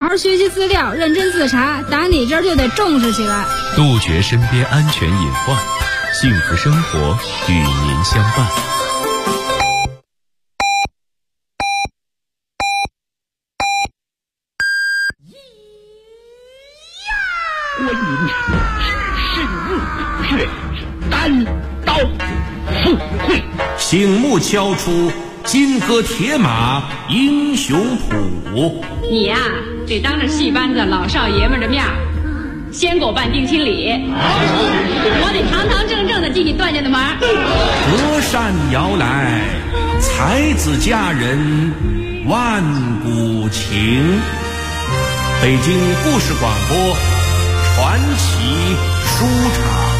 好学习资料，认真自查，打你这儿就得重视起来， 杜绝身边安全隐患，幸福生活与您相伴。 观音只身热血，单刀赴会， 醒目敲出金戈铁马英雄谱。 你呀，得当着戏班子老少爷们的面先给我办定亲礼，我得堂堂正正的替你断下的门。 隔山摇来，才子佳人万古情。北京故事广播传奇书场。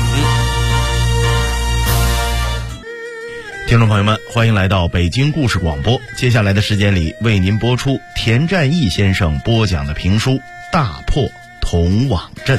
听众朋友们，欢迎来到北京故事广播。接下来的时间里，为您播出田占义先生播讲的评书《大破铜网阵》。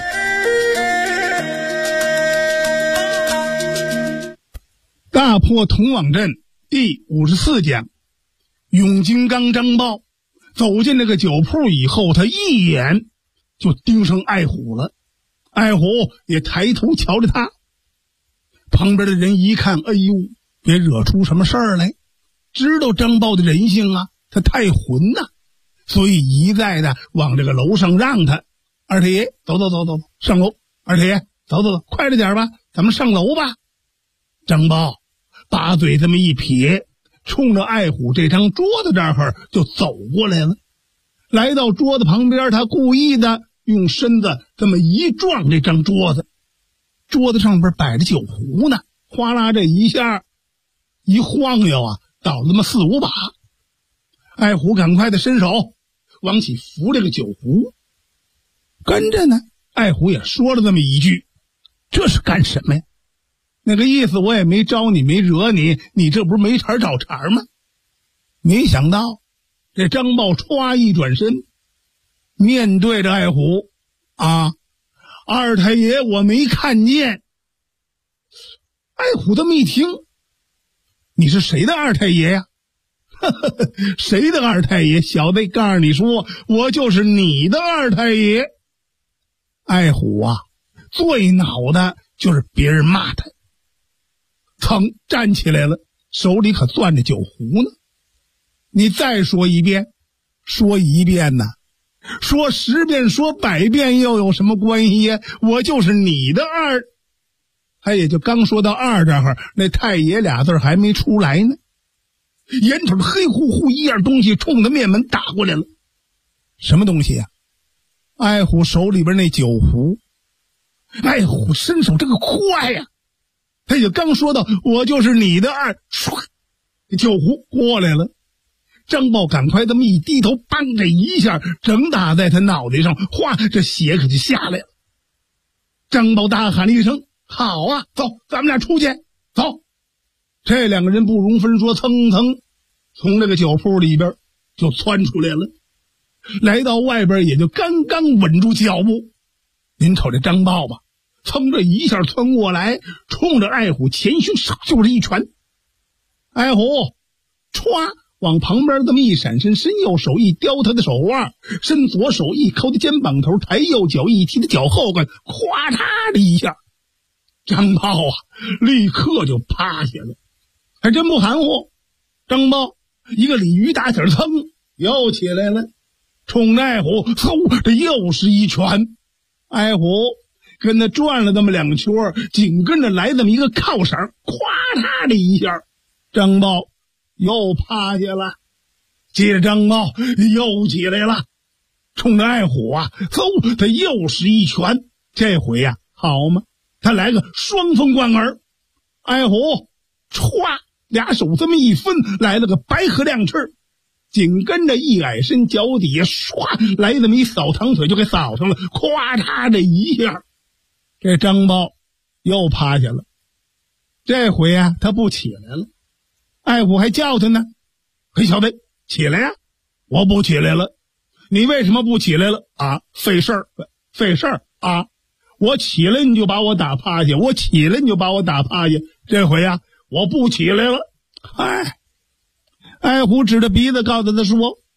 大破铜网阵第54讲，永金刚张豹走进那个酒铺以后，他一眼就盯上爱虎了。爱虎也抬头瞧着他，旁边的人一看，哎呦，别惹出什么事儿来，知道张豹的人性啊，他太混呐，所以一再的往这个楼上让他。二太爷，走，上楼。二太爷，走，快着点吧，咱们上楼吧。张豹把嘴这么一撇，冲着爱虎这张桌子这儿就走过来了。来到桌子旁边，他故意的用身子这么一撞这张桌子，桌子上边摆着酒壶呢，哗啦这一下一晃悠啊，倒了那么4、5把。爱虎赶快的伸手往起扶这个酒壶，跟着呢，爱虎也说了这么一句：“这是干什么呀？”那个意思我也没招你，没惹你，你这不是没茬找茬吗？没想到这张豹歘一转身，面对着爱虎啊，二太爷我没看见。爱虎这么一听，你是谁的二太爷呀？谁的二太爷？小子告诉你说，我就是你的二太爷。爱虎啊，最恼的就是别人骂他，噌站起来了，手里可攥着酒壶呢。你再说一遍，说一遍呢，说10遍，说100遍又有什么关系呀？我就是你的二。他也就刚说到二这儿，那太爷俩字还没出来呢，眼瞅着黑乎乎一样东西冲着面门打过来了。什么东西呀？爱虎手里边那酒壶。爱虎伸手这个快呀，他也刚说到我就是你的二，唰，酒壶过来了。张豹赶快这么一低头，梆这一下正打在他脑袋上，哗，这血可就下来了。张豹大喊了一声：“好啊，走，咱们俩出去，走。”这两个人不容分说，蹭蹭从那个酒铺里边就窜出来了，来到外边也就刚刚稳住脚步。您瞅这张豹吧，噌这一下窜过来，冲着爱虎前胸就是一拳。爱虎歘往旁边这么一闪身，伸右手一叼他的手腕，伸左手一抠他肩膀头，抬右脚一踢他脚后跟，咵嚓的一下，张豹啊立刻就趴下了。还真不含糊，张豹一个鲤鱼打挺，噌又起来了，冲着爱虎嗖这又是一拳。爱虎跟他转了这么2个圈，紧跟着来这么一个靠绳，咵嚓的一下，张豹又趴下了。接着张豹又起来了，冲着爱虎啊嗖他又是一拳。这回呀好嘛，他来个双风贯耳。爱虎歘俩手这么一分，来了个白鹤亮翅，紧跟着一矮身，脚底下唰来这么一扫堂腿就给扫上了，咵嚓这一下，这张豹又趴下了。这回啊他不起来了，爱虎还叫他呢：“嘿，小子，起来呀！”“我不起来了。”“你为什么不起来了？”“啊，费事儿啊！我起来你就把我打趴下，我起来你就把我打趴下。这回啊我不起来了。”“嗨！”爱虎指着鼻子告诉他说：“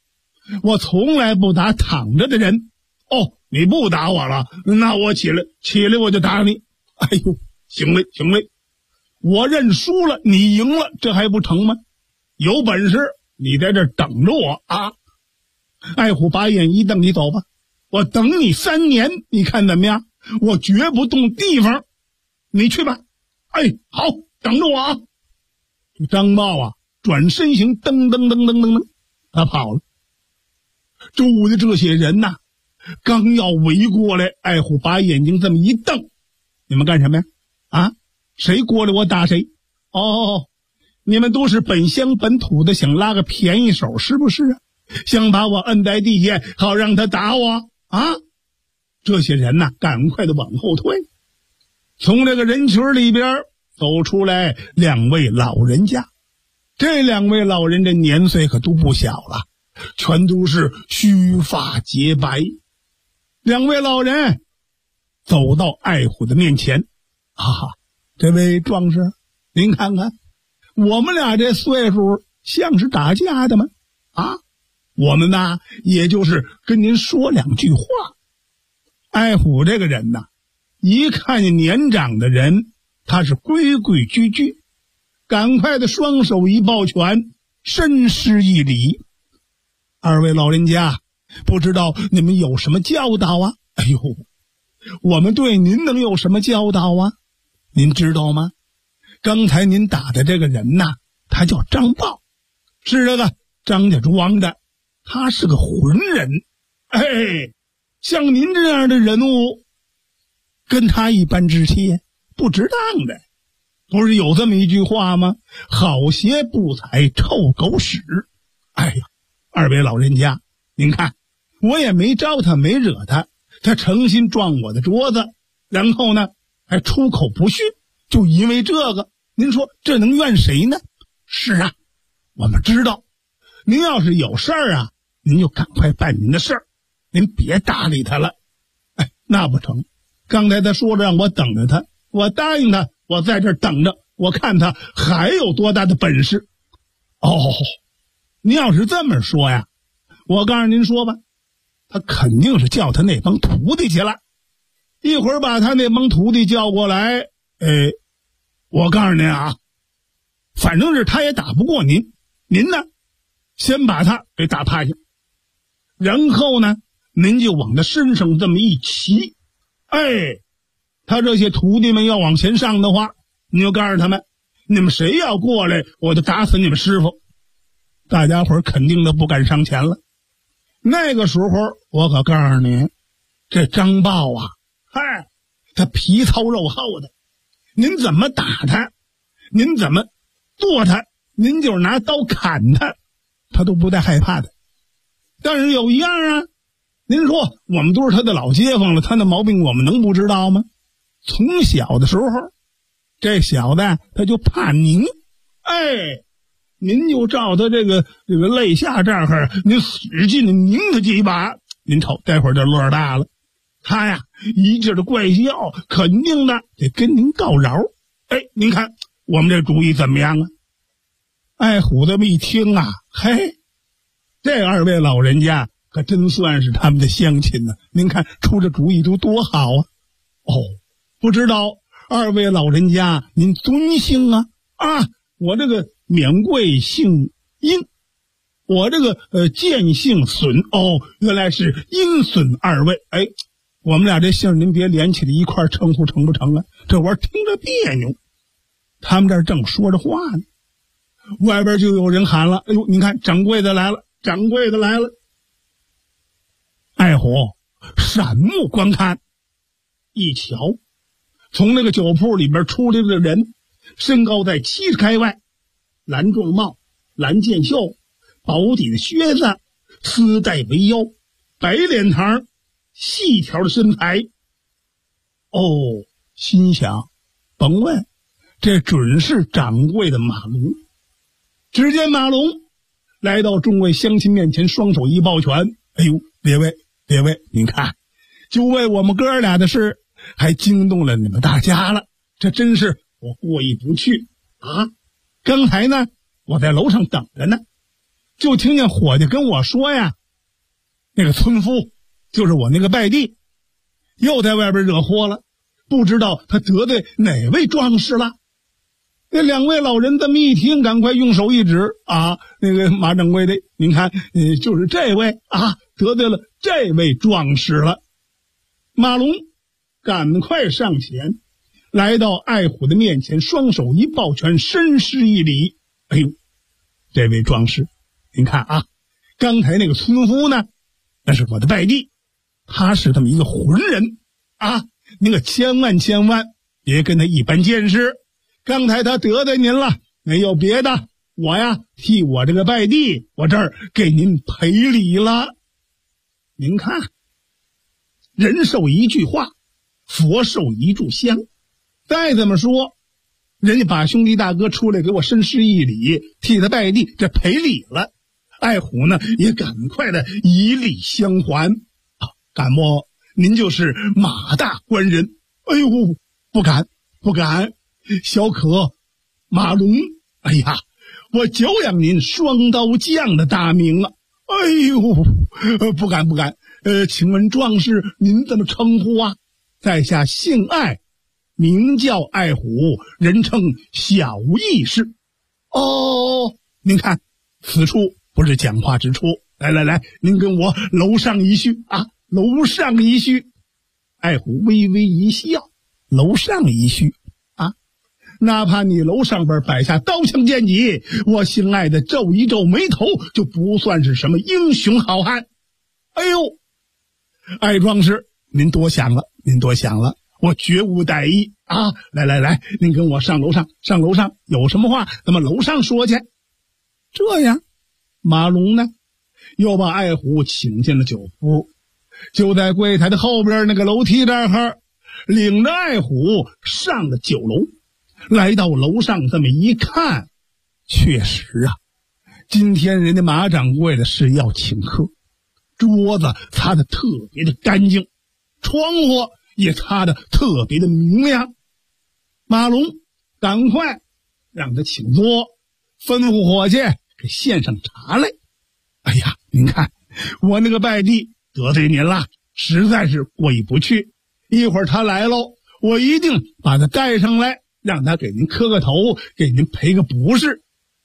我从来不打躺着的人。哦，你不打我了，那我起来我就打你。哎呦，行嘞，我认输了，你赢了，这还不成吗？有本事你在这儿等着我啊！爱虎把眼一瞪，你走吧，我等你3年，你看怎么样？我绝不动地方，你去吧。哎，好，等着我啊！张豹啊，转身行，噔，他跑了。周围的这些人呐，刚要围过来，爱虎把眼睛这么一瞪，你们干什么呀？啊，谁过来我打谁？哦，你们都是本乡本土的，想拉个便宜手是不是啊？想把我摁在地下，好让他打我啊！这些人呐，赶快的往后退。从这个人群里边走出来2位老人家，这2位老人这年岁可都不小了，全都是须发洁白。2位老人走到爱虎的面前，这位壮士，您看看，我们俩这岁数像是打架的吗？啊，我们呢，也就是跟您说2句话。爱虎这个人呐，一看见年长的人，他是规规矩矩，赶快的双手一抱拳，深施一礼。2位老人家，不知道你们有什么教导啊？哎呦，我们对您能有什么教导啊？您知道吗？刚才您打的这个人呐，他叫张豹，是这个张家庄的，他是个浑人。哎，像您这样的人物，跟他一般之气，不值当的。不是有这么一句话吗？好鞋不踩臭狗屎。哎呀，2位老人家，您看，我也没招他，没惹他，他诚心撞我的桌子，然后呢还出口不逊，就因为这个，您说这能怨谁呢？是啊，我们知道，您要是有事儿啊，您就赶快办您的事儿，您别搭理他了。哎，那不成，刚才他说着让我等着他，我答应他，我在这儿等着，我看他还有多大的本事。哦，您要是这么说呀，我告诉您说吧，他肯定是叫他那帮徒弟去了，一会儿把他那帮徒弟叫过来。我告诉您啊，反正是他也打不过您，您呢先把他给打趴下，然后呢您就往他身上这么一骑。哎，他这些徒弟们要往前上的话，你就告诉他们，你们谁要过来，我就打死你们师傅。大家伙肯定的不敢上前了。那个时候我可告诉你，这张豹啊，嗨，他皮糙肉厚的，您怎么打他，您怎么剁他，您就是拿刀砍他，他都不带害怕的。但是有一样啊，您说我们都是他的老街坊了，他的毛病我们能不知道吗？从小的时候，这小子他就怕您。哎，您就照他这个肋下这儿，您使劲的拧他几把，您瞅待会儿就乐大了。他呀一劲的怪笑，肯定的得跟您告饶。哎，您看我们这主意怎么样啊？爱虎这么一听啊，嘿，这2位老人家可真算是他们的乡亲呢。您看出这主意都多好啊！哦，不知道2位老人家您尊姓啊？啊，我这个免贵姓殷，我这个贱姓损。哦，原来是殷损2位。哎，我们俩这姓您别连起来一块称呼成不成啊？这玩意儿听着别扭。他们这儿正说着话呢，外边就有人喊了：“哎呦，你看掌柜的来了，掌柜的来了！”爱虎闪目观看，一瞧，从那个酒铺里边出来的人，身高在70开外，蓝状帽，蓝箭袖，薄底的靴子，丝带围腰，白脸膛，细条的身材。哦，心想，甭问，这准是掌柜的马龙。只见马龙来到众位乡亲面前，双手一抱拳：“哎呦，列位，您看，就为我们哥俩的事，还惊动了你们大家了，这真是我过意不去啊！刚才呢，我在楼上等着呢，就听见伙计跟我说呀， 那个村夫就是我那个拜弟，又在外边惹祸了，不知道他得罪哪位壮士了。那两位老人这么一听，赶快用手一指啊，那个马掌柜的，您看，就是这位啊，得罪了这位壮士了。马龙赶快上前，来到爱虎的面前，双手一抱拳，深施一礼。哎呦，这位壮士，您看啊，刚才那个村夫呢，那是我的拜弟，他是这么一个浑人啊，您可千万别跟他一般见识。刚才他得罪您了，没有别的，我呀替我这个拜弟，我这儿给您赔礼了。您看，人受一句话，佛受一炷香。再怎么说，人家把兄弟大哥出来给我深施一礼，替他拜弟，这赔礼了。爱虎呢也赶快的以礼相还啊，敢莫您就是马大官人？哎呦，不敢，小可马龙，哎呀，我久仰您双刀将的大名啊！哎呦，不敢，请问壮士您怎么称呼啊？在下姓爱，名叫爱虎，人称小义士。哦，您看此处不是讲话之处，来，您跟我楼上一叙啊，楼上一叙。爱虎微微一笑，楼上一叙啊，哪怕你楼上边摆下刀枪剑戟，我姓爱的皱一皱眉头，就不算是什么英雄好汉。哎呦，爱壮士，您多想了，我绝无歹意啊！来，您跟我上楼上，有什么话咱们楼上说去。这样，马龙呢又把爱虎请进了酒屋，就在柜台的后边那个楼梯这儿，领着爱虎上了酒楼。来到楼上这么一看，确实啊，今天人家马掌柜的是要请客，桌子擦得特别的干净，窗户也擦得特别的明亮。马龙赶快让他请坐，吩咐伙计给献上茶来。哎呀，您看我那个拜弟得罪您了，实在是过意不去，一会儿他来喽，我一定把他带上来，让他给您磕个头，给您赔个不是。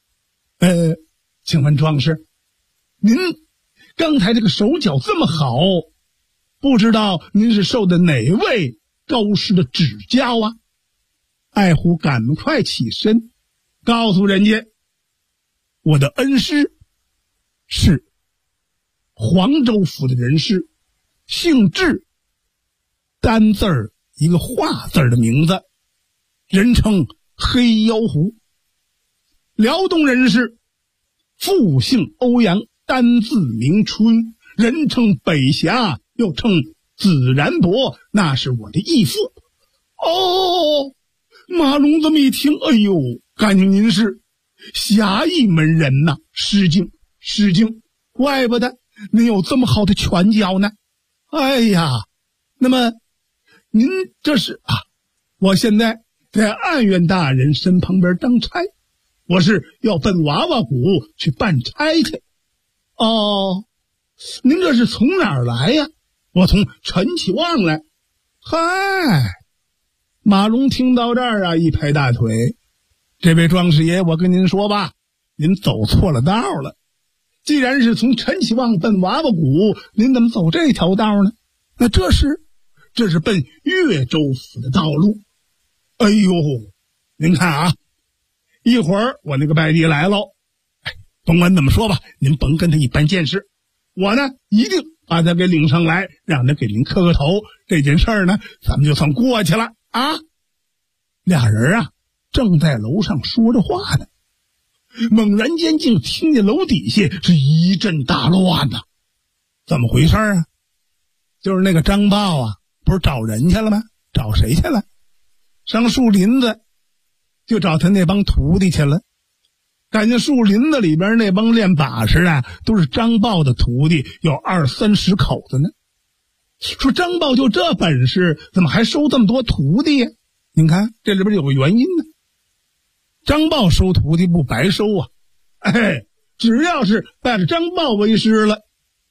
请问壮士，您刚才这个手脚这么好，不知道您是受的哪位高师的指教啊？爱虎赶快起身，告诉人家，我的恩师是黄州府的人士，姓智，单字儿一个画字儿的名字，人称黑妖狐。辽东人士，复姓欧阳，单字明春，人称北侠，又称子然伯，那是我的义父。哦，马龙这么一听，哎呦，感情您是侠义门人呐，失敬，怪不得您有这么好的拳脚呢。哎呀，那么您这是啊，我现在在案院大人身旁边当差，我是要奔娃娃谷去办差去。哦，您这是从哪儿来呀？我从陈启旺来。嗨，马龙听到这儿啊，一拍大腿，这位壮士爷，我跟您说吧，您走错了道了。既然是从陈启旺奔娃娃谷，您怎么走这条道呢？那这是奔岳州府的道路。哎呦，您看啊，一会儿我那个拜弟来喽，甭管怎么说吧，您甭跟他一般见识，我呢一定把他给领上来，让他给您磕个头，这件事儿呢咱们就算过去了啊。俩人啊正在楼上说着话呢，猛然间竟听见楼底下是一阵大乱呐。怎么回事啊？就是那个张豹啊，不是找人去了吗？找谁去了？上树林子就找他那帮徒弟去了。感觉树林子里边那帮练把式啊，都是张豹的徒弟，有20-30口子呢。说张豹就这本事，怎么还收这么多徒弟呀？您看这里边有个原因呢。张豹收徒弟不白收啊，只要是拜了张豹为师了，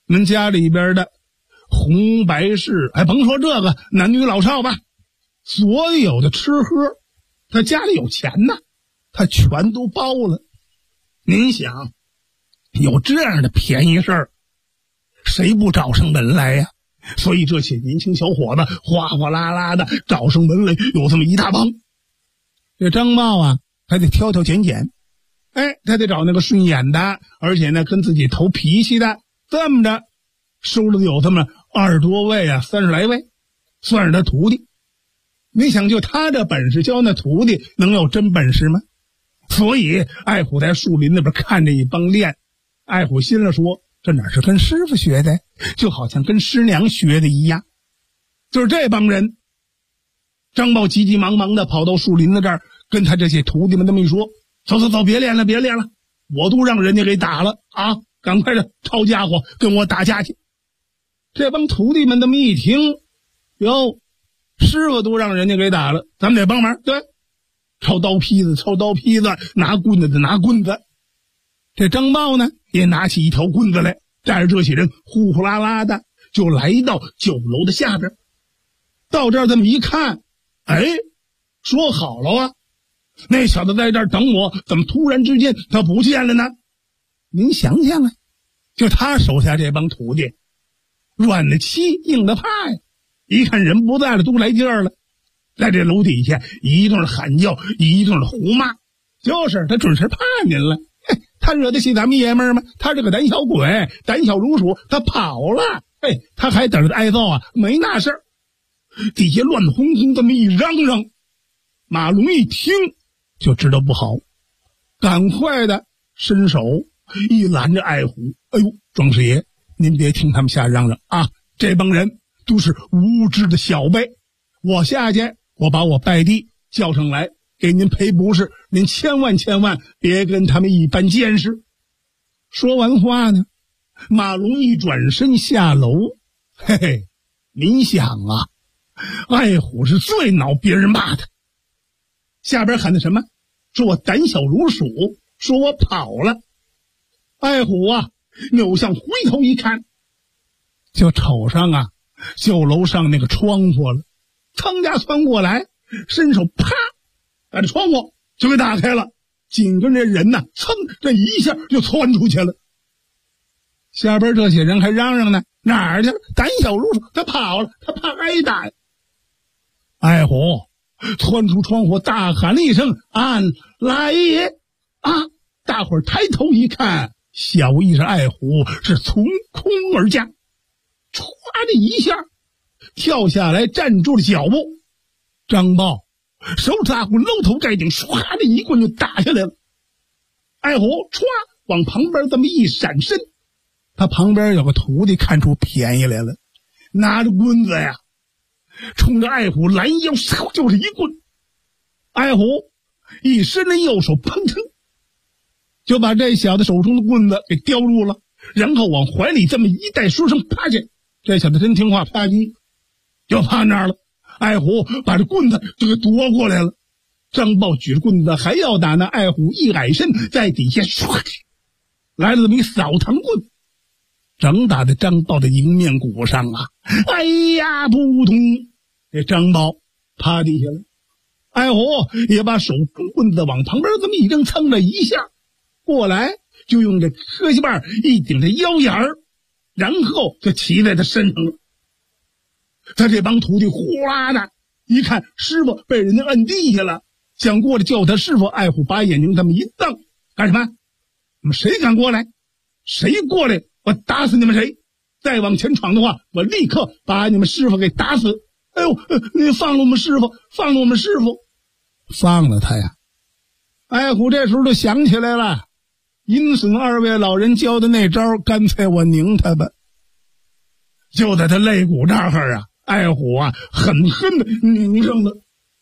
恁家里边的红白事，甭说这个男女老少吧，所有的吃喝，他家里有钱呐，他全都包了。您想，有这样的便宜事儿，谁不找上门来呀？所以这些年轻小伙子哗哗啦啦的找上门来，有这么一大帮。这张茂啊，还得挑挑拣拣，他得找那个顺眼的，而且呢跟自己投脾气的，这么着收了有这么20多位啊，30来位，算是他徒弟。没想就他这本事教那徒弟能有真本事吗？所以爱虎在树林那边看着一帮练，爱虎心里说，这哪是跟师傅学的，就好像跟师娘学的一样。就是这帮人，张豹急急忙忙的跑到树林子这儿，跟他这些徒弟们这么一说，走走走，别练了，我都让人家给打了啊！赶快的抄家伙跟我打架去。这帮徒弟们这么一听，哟，师傅都让人家给打了，咱们得帮忙，对，抄刀劈子，拿棍子的拿棍子。这张豹呢也拿起一条棍子来，带着这些人呼呼啦啦的就来到酒楼的下边。到这儿这么一看，说好了啊，那小子在这儿等我，怎么突然之间他不见了呢？您想想啊，就他手下这帮徒弟，软的欺，硬的怕呀，一看人不在了，都来劲儿了，在这楼底下一顿喊叫，一顿胡骂，就是他准是怕您了。他惹得起咱们爷们儿吗？他这个胆小鬼，胆小如鼠，他跑了，他还等着挨揍啊？没那事儿。底下乱哄哄这么一嚷嚷，马龙一听就知道不好，赶快的伸手一拦着爱虎。庄师爷，您别听他们瞎嚷嚷啊，这帮人都是无知的小辈，我下去，我把我拜弟叫上来给您赔不是，您千万别跟他们一般见识。说完话呢，马龙一转身下楼。您想啊，爱虎是最恼别人骂他，下边喊的什么？说我胆小如鼠，说我跑了。爱虎啊，扭向回头一看，就瞅上啊酒楼上那个窗户了，噌家窜过来，伸手啪把这窗户就给打开了，紧跟着人呢，噌这一下就窜出去了。下边这些人还嚷嚷呢，哪儿去？胆小如鼠，他跑了，他怕挨打呀。爱虎窜出窗户，大喊了一声：“俺来也！”啊！大伙儿抬头一看，小意识爱虎是从空而降，唰的一下跳下来，站住了脚步。张豹手打虎，搂头盖顶，唰的一棍就打下来了。爱虎唰往旁边这么一闪身，他旁边有个徒弟看出便宜来了，拿着棍子呀，冲着爱虎拦腰就是一棍。爱虎一伸着右手，砰腾就把这小子手中的棍子给叼住了，然后往怀里这么一带，说声趴下。这小子真听话，啪叽就趴那儿了。爱虎把这棍子就给夺过来了。张豹举着棍子还要打，那爱虎一矮身，在底下唰来了这么一扫堂棍，正打在张豹的迎面骨上啊！哎呀，扑通！这张豹趴地下了。爱虎也把手中棍子往旁边这么一扔，蹭了一下过来，就用这磕膝棒一顶着腰眼儿，然后就骑在他身上了。他这帮徒弟呼啦的一看师傅被人家摁地下了，想过来叫他师傅。爱虎把眼睛这么一瞪，干什么？你们谁敢过来？谁过来我打死你们谁！再往前闯的话，我立刻把你们师傅给打死！你放了我们师傅，放了我们师傅！放了他呀！爱虎这时候就想起来了，阴损二位老人教的那招，干脆我拧他吧。就在他肋骨这儿啊，爱虎啊狠狠的拧上了。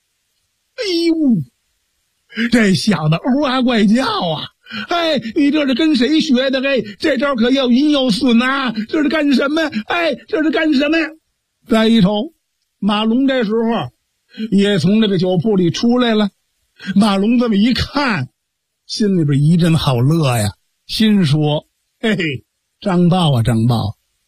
这小子嗷啊怪叫啊！你这是跟谁学的？这招可要阴要损啊！这是干什么？这是干什么呀？再一瞅，马龙这时候也从这个酒铺里出来了。马龙这么一看，心里边一阵好乐呀，心说：张豹啊，张豹，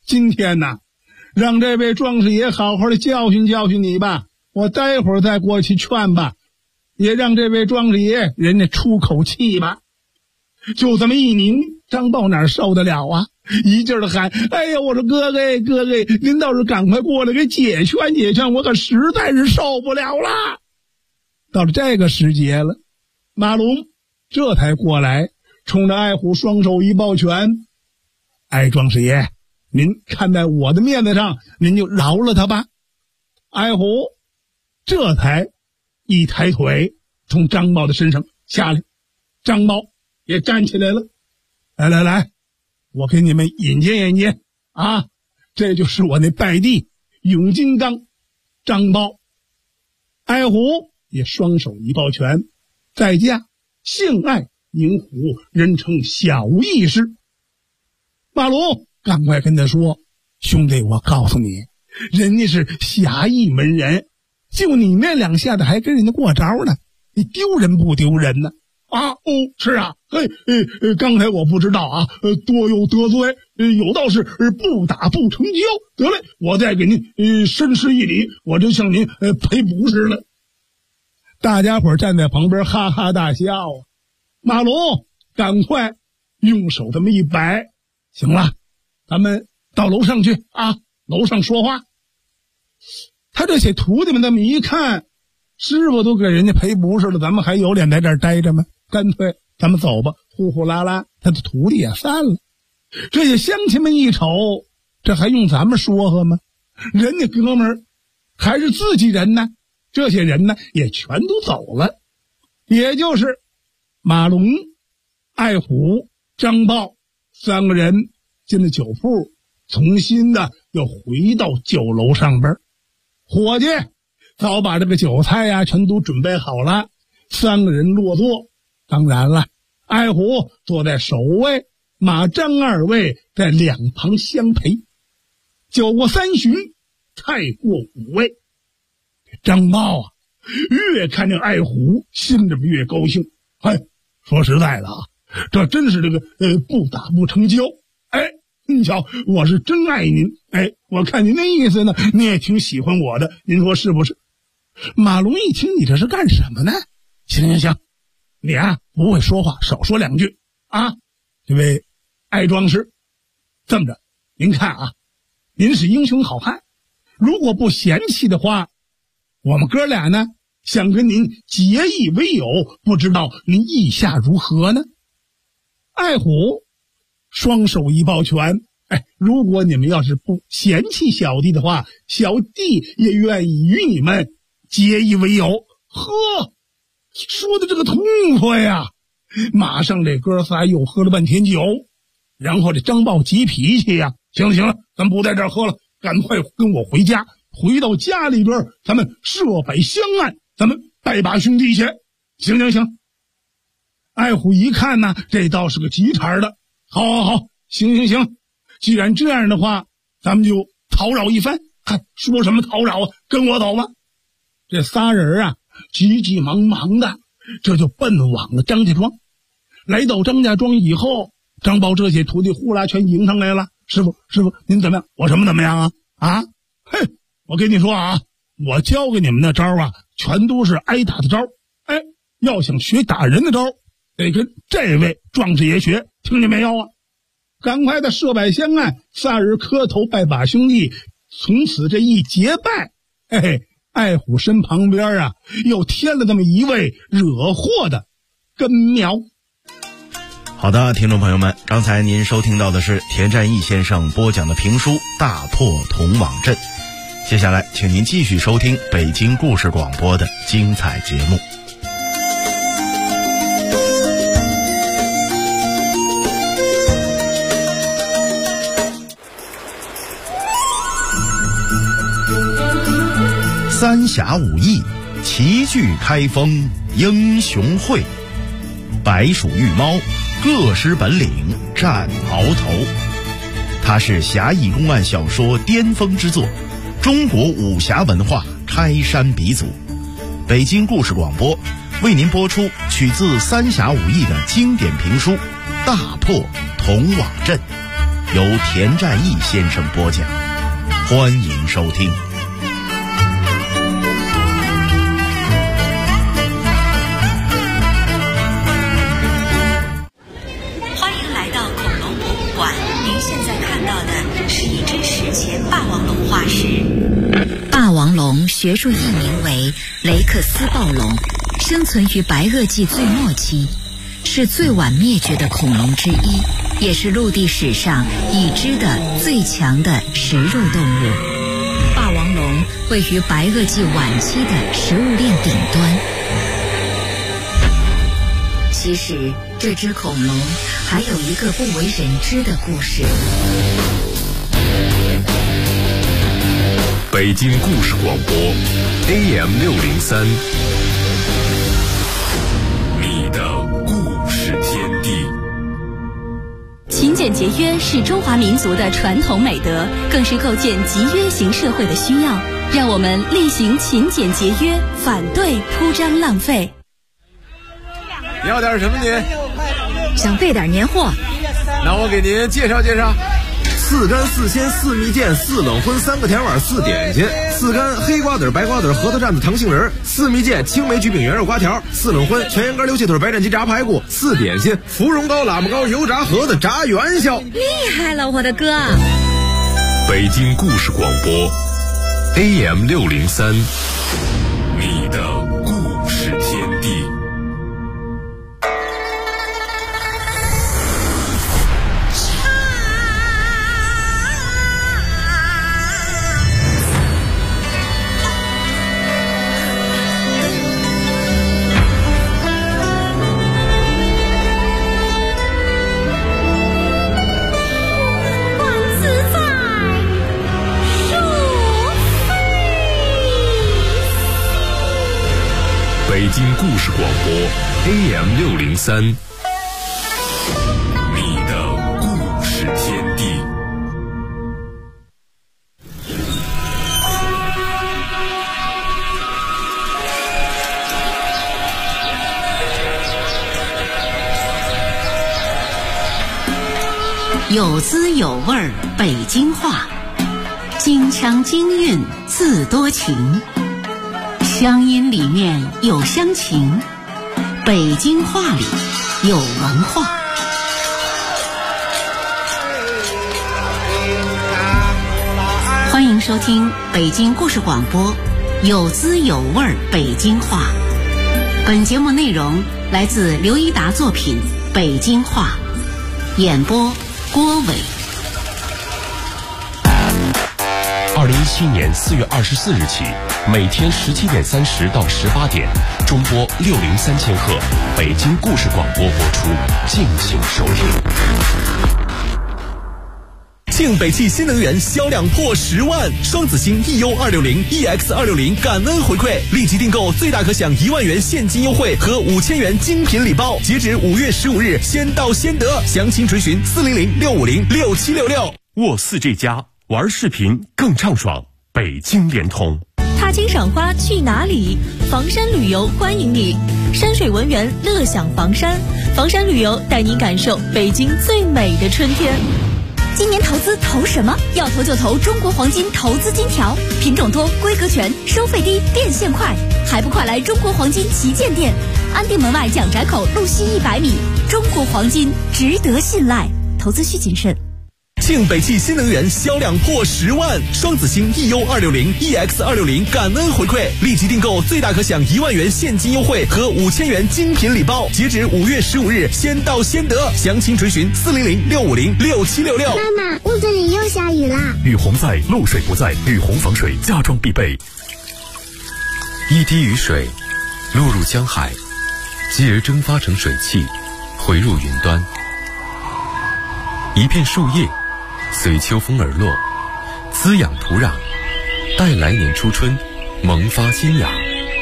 今天呢，让这位壮士爷好好的教训教训你吧，我待会儿再过去劝吧，也让这位壮士爷人家出口气吧。就这么一拧，张豹哪受得了啊，一劲儿的喊，哎呀，我说哥哥哥哥，您倒是赶快过来给解劝解劝，我可实在是受不了了。到了这个时节了，马龙这才过来，冲着爱虎双手一抱拳，哎，壮士爷，您看在我的面子上，您就饶了他吧。爱虎这才一抬腿从张豹的身上下来，张豹也站起来了，来来来，我给你们引荐引荐啊，这就是我那拜弟永金刚张豹。爱虎也双手一抱拳，在家姓爱名虎，人称小义士。马龙赶快跟他说，兄弟，我告诉你，人家是侠义门人，就你那两下子还跟人家过招呢，你丢人不丢人呢？啊，哦，是啊，刚才我不知道啊，多有得罪，有道是不打不成交。得嘞，我再给您深施一礼，我就向您赔不是了。大家伙站在旁边哈哈大笑啊。马龙赶快用手这么一摆，行了，咱们到楼上去啊，楼上说话。他这些徒弟们这么一看，师傅都给人家赔不是了，咱们还有脸在这儿待着吗？干脆咱们走吧。呼呼啦啦，他的徒弟也散了。这些乡亲们一瞅，这还用咱们说和吗？人家哥们儿还是自己人呢。这些人呢也全都走了，也就是马龙、爱虎、张豹三个人进了酒铺，重新的又回到酒楼上边。伙计早把这个酒菜呀全都准备好了，三个人落座。当然了，爱虎坐在首位，马张二位在两旁相陪。酒过三巡，菜过五味。张豹啊，越看见爱虎，心里边越高兴。哎，说实在的啊，这真是这个不打不成交。哎，你瞧，我是真爱您。哎，我看您那意思呢，你也挺喜欢我的，您说是不是？马龙一听，你这是干什么呢？行，你啊不会说话，少说两句啊。这位爱壮士，这么着，您看啊，您是英雄好汉，如果不嫌弃的话，我们哥俩呢想跟您结义为友，不知道您意下如何呢？爱虎双手一抱拳，哎，如果你们要是不嫌弃小弟的话，小弟也愿意与你们结义为友。呵，说的这个痛快呀！马上这哥仨又喝了半天酒，然后这张豹急脾气呀，行了，咱不在这儿喝了，赶快跟我回家。回到家里边，咱们设摆香案，咱们拜把兄弟去。行。爱虎一看呢，这倒是个急茬的。好，行。既然这样的话，咱们就讨扰一番。嗨，说什么讨扰啊？跟我走吧。这仨人啊，急急忙忙的，这就奔往了张家庄。来到张家庄以后，张豹这些徒弟呼啦全迎上来了。师傅，您怎么样？我什么怎么样啊？嘿，我跟你说啊，我教给你们的招啊，全都是挨打的招。哎，要想学打人的招，得跟这位壮士爷学，听见没有啊？赶快的设摆香案，仨人磕头拜把兄弟。从此这一结拜，嘿嘿，爱虎身旁边啊，又添了这么一位惹祸的根苗。 好的，听众朋友们，刚才您收听到的是田占义先生播讲的评书《大破铜网阵》。接下来请您继续收听北京故事广播的精彩节目。三峡五义，齐聚开封英雄会，白鼠玉猫，各施本领战鳌头。它是侠义公案小说巅峰之作，中国武侠文化开山鼻祖。北京故事广播为您播出取自三峡五义的经典评书《大破铜网阵》。 由田占义先生播讲，欢迎收听。 欢迎来到恐龙博物馆，您现在看到的是一只史前霸王龙化石。霸王龙学术译名为雷克斯暴龙，生存于白垩纪最末期，是最晚灭绝的恐龙之一，也是陆地史上已知的最强的食肉动物。霸王龙位于白垩纪晚期的食物链顶端。其实这只恐龙还有一个不为人知的故事。 北京故事广播 AM603， 你的故事天地。 勤俭节约是中华民族的传统美德，更是构建集约型社会的需要。让我们厉行勤俭节约，反对铺张浪费。 你要点什么您？ 想备点年货， 那我给您介绍介绍。4干4鲜4蜜饯4冷荤3个甜碗4点心，4干黑瓜子白瓜子核桃蘸子糖杏仁，4蜜饯青梅焗饼圆肉瓜条，4冷荤全羊肝溜气腿白斩鸡炸排骨，4点心芙蓉糕喇嘛糕油炸盒子炸元宵。 厉害了我的哥！ 北京故事广播 AM603， 你的故事天地。北京故事广播 AM603， 你的故事天地。 有滋有味儿北京话，京腔京韵字多情，乡音里面有乡情，北京话里有文化。欢迎收听北京故事广播，有滋有味儿北京话。本节目内容来自刘一达作品《北京话》，演播郭伟。 2017年4月24日起，每天17点30到18点，中波603000赫，北京故事广播播出，敬请收听。 庆北汽新能源销量破10万，双子星 EU260、EX260 感恩回馈，立即订购最大可享1万元现金优惠和5000元精品礼包，截止5月15日，先到先得，详情垂询400-650-6766。 沃4G+，玩视频更畅爽，北京联通。 踏青赏花去哪里？房山旅游欢迎你，山水文园乐享房山，房山旅游带您感受北京最美的春天。 今年投资投什么？要投就投中国黄金投资金条，品种多，规格全，收费低，变现快，还不快来中国黄金旗舰店，安定门外蒋宅口路西100米。中国黄金值得信赖，投资需谨慎。 庆北汽新能源销量破10万，双子星 EU260、EX260 感恩回馈，立即订购最大可享1万元现金优惠和5000元精品礼包，截止5月15日，先到先得，详情垂询400-650-6766。 妈妈，屋子里又下雨啦！ 雨洪在，漏水不在，雨洪防水家装必备。 一滴雨水落入江海，继而蒸发成水汽，回入云端。一片树叶随秋风而落，滋养土壤，待来年初春萌发新芽。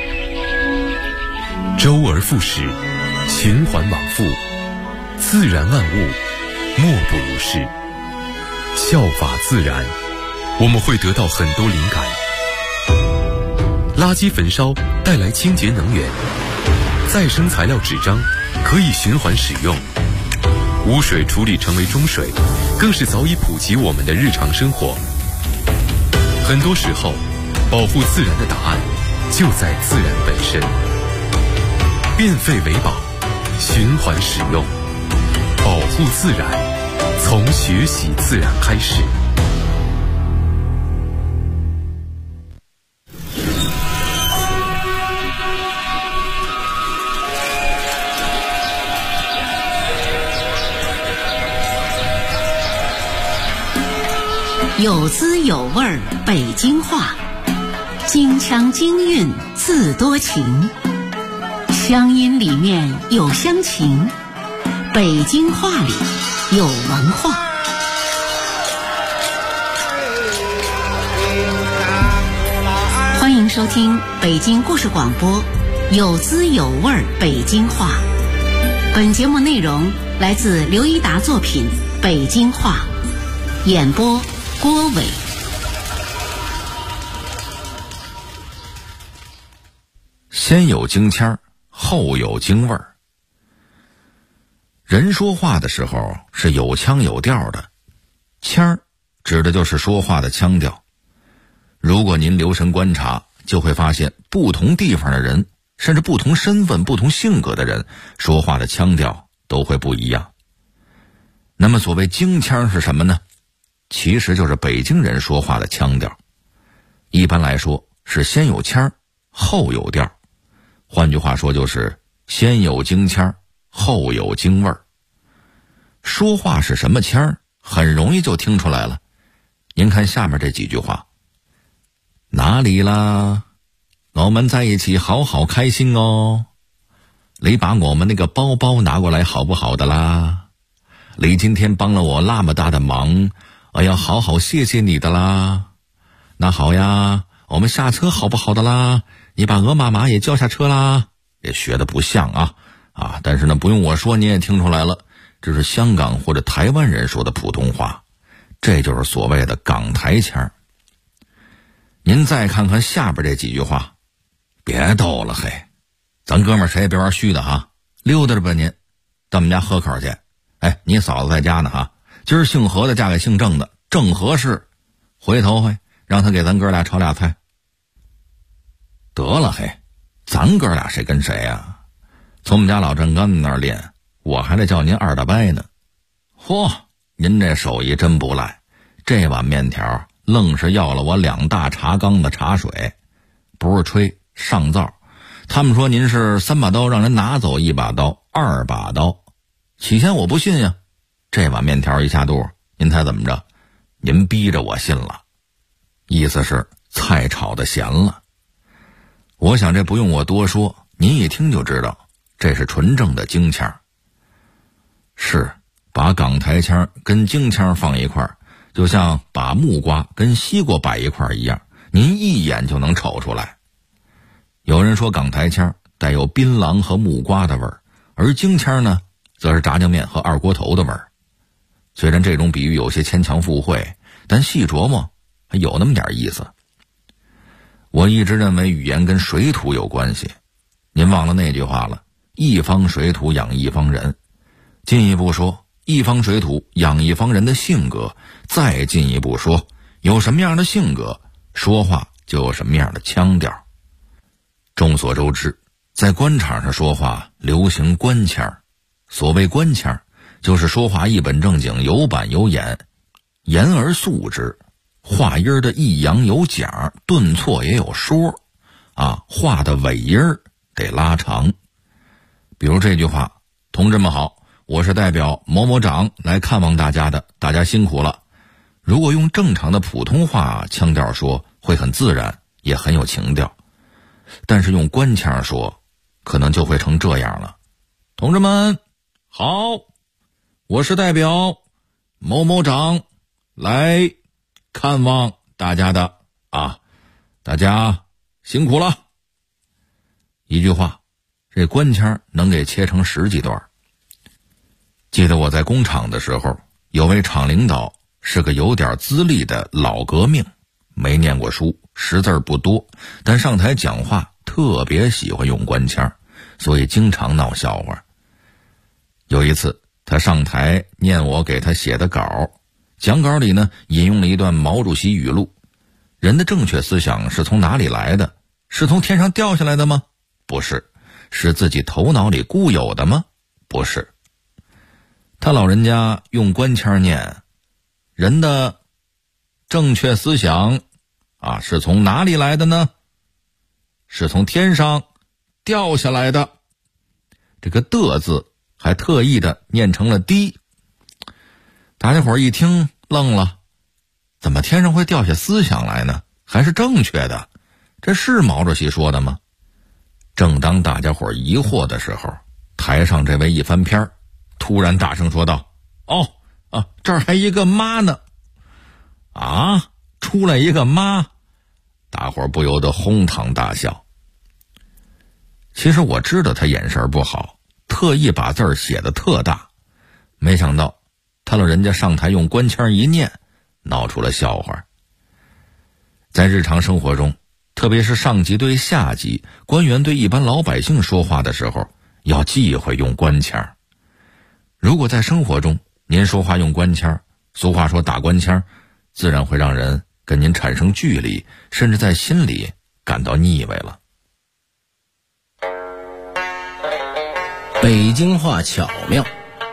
周而复始，循环往复，自然万物莫不如是。效法自然，我们会得到很多灵感。垃圾焚烧带来清洁能源，再生材料纸张可以循环使用。 污水处理成为中水，更是早已普及我们的日常生活。很多时候，保护自然的答案就在自然本身。变废为宝，循环使用，保护自然，从学习自然开始。 有滋有味儿北京话，京腔京韵字多情，乡音里面有乡情，北京话里有文化。欢迎收听北京故事广播有滋有味儿北京话。本节目内容来自刘一达作品《北京话》，演播郭伟。 先有京腔，后有京味儿。人说话的时候是有腔有调的，腔指的就是说话的腔调。如果您留神观察，就会发现不同地方的人，甚至不同身份、不同性格的人，说话的腔调都会不一样。那么所谓京腔是什么呢？其实就是北京人说话的腔调。一般来说是先有腔后有调，换句话说就是先有京腔后有京味儿。说话是什么腔很容易就听出来了。您看下面这几句话：哪里啦？我们在一起好好开心哦。你把我们那个包包拿过来好不好的啦？你今天帮了我那么大的忙，我要好好谢谢你的啦。那好呀，我们下车好不好的啦？你把鹅妈妈也叫下车啦。也学的不像啊，但是呢，不用我说你也听出来了，这是香港或者台湾人说的普通话，这就是所谓的港台腔。您再看看下边这几句话，别逗了嘿，咱哥们儿谁也别玩虚的哈，溜达着吧您，到我们家喝口去。哎，你嫂子在家呢哈，今儿姓何的嫁给姓郑的，正合适。回头让他给咱哥俩炒俩菜。得了嘿，咱哥俩谁跟谁呀？从我们家老郑刚那儿练，我还得叫您二大伯呢。嚯，您这手艺真不赖，这碗面条愣是要了我2大茶缸的茶水，不是吹，上灶。他们说您是3把刀让人拿走1把刀，2把刀。起先我不信呀，这碗面条一下肚，您猜怎么着？您逼着我信了，意思是菜炒的咸了。我想这不用我多说，您一听就知道，这是纯正的京腔。是，把港台腔跟京腔放一块儿，就像把木瓜跟西瓜摆一块儿一样，您一眼就能瞅出来。有人说港台腔带有槟榔和木瓜的味儿，而京腔呢，则是炸酱面和二锅头的味儿。虽然这种比喻有些牵强附会，但细琢磨还有那么点意思。我一直认为语言跟水土有关系，您忘了那句话了，一方水土养一方人。进一步说，一方水土养一方人的性格，再进一步说，有什么样的性格，说话就有什么样的腔调。众所周知，在官场上说话流行官腔。所谓官腔，就是说话一本正经，有板有眼，言而肃之，话音的抑扬有讲，顿挫也有说话的尾音得拉长。比如这句话：同志们好，我是代表某某长来看望大家的，大家辛苦了。如果用正常的普通话腔调说，会很自然，也很有情调。但是用官腔说，可能就会成这样了：同志们好，我是代表某某长来看望大家的大家辛苦了。一句话，这官腔能给切成10几段。记得我在工厂的时候，有位厂领导是个有点资历的老革命，没念过书，识字不多，但上台讲话特别喜欢用官腔，所以经常闹笑话。有一次他上台念我给他写的稿，讲稿里呢引用了一段毛主席语录：人的正确思想是从哪里来的？是从天上掉下来的吗？不是。是自己头脑里固有的吗？不是。他老人家用官腔念，人的正确思想是从哪里来的呢？是从天上掉下来的。这个的字还特意的念成了的。大家伙儿一听愣了，怎么天上会掉下思想来呢？还是正确的，这是毛主席说的吗？正当大家伙疑惑的时候，台上这位一翻篇，突然大声说道：这儿还一个妈呢！出来一个妈！大伙不由得哄堂大笑。其实我知道他眼神不好，特意把字儿写得特大，没想到他老人家上台用官腔一念，闹出了笑话。在日常生活中，特别是上级对下级，官员对一般老百姓说话的时候，要忌讳用官腔。如果在生活中您说话用官腔，俗话说打官腔，自然会让人跟您产生距离，甚至在心里感到腻味了。 北京话巧妙。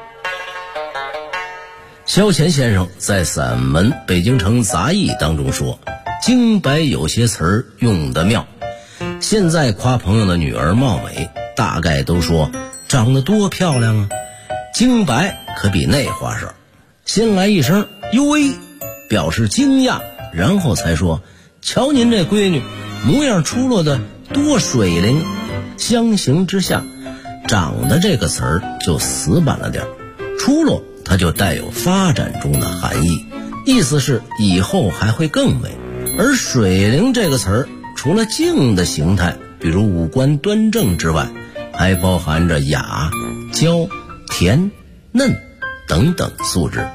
萧乾先生在散文《北京城杂艺》当中说，京白有些词儿用得妙。现在夸朋友的女儿貌美，大概都说长得多漂亮啊。京白可比那花哨，先来一声哟喂，表示惊讶，然后才说瞧您这闺女模样出落的多水灵。相形之下，长得这个词儿就死板了点，出落它就带有发展中的含义，意思是以后还会更美。而水灵这个词儿，除了静的形态，比如五官端正之外，还包含着雅、娇、甜、嫩等等素质。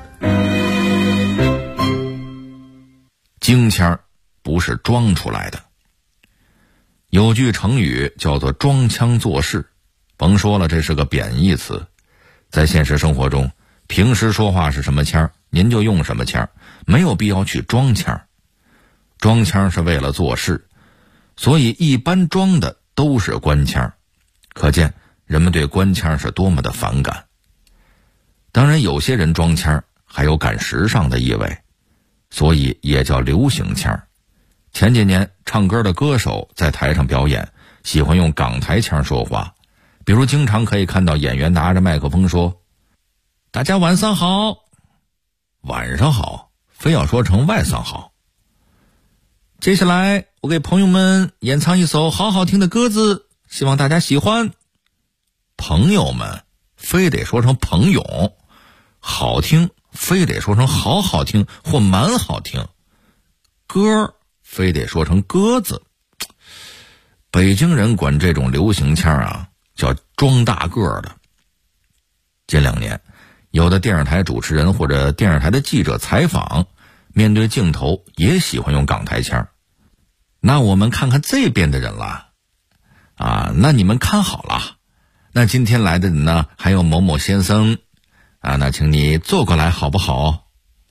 京腔不是装出来的。有句成语叫做装腔作势，甭说了，这是个贬义词。在现实生活中，平时说话是什么腔，您就用什么腔，没有必要去装腔。装腔是为了做事，所以一般装的都是官腔，可见人们对官腔是多么的反感。当然有些人装腔还有赶时尚的意味，所以也叫流行腔。前几年唱歌的歌手在台上表演，喜欢用港台腔说话，比如经常可以看到演员拿着麦克风说大家晚上好，晚上好非要说成外桑好。接下来我给朋友们演唱一首好好听的歌子，希望大家喜欢。朋友们非得说成朋友，好听非得说成好好听或蛮好听，歌非得说成鸽子。北京人管这种流行腔叫装大个的。近2年，有的电视台主持人或者电视台的记者采访，面对镜头也喜欢用港台腔。那我们看看这边的人了那你们看好了，那今天来的人呢，还有某某先生那请你坐过来好不好？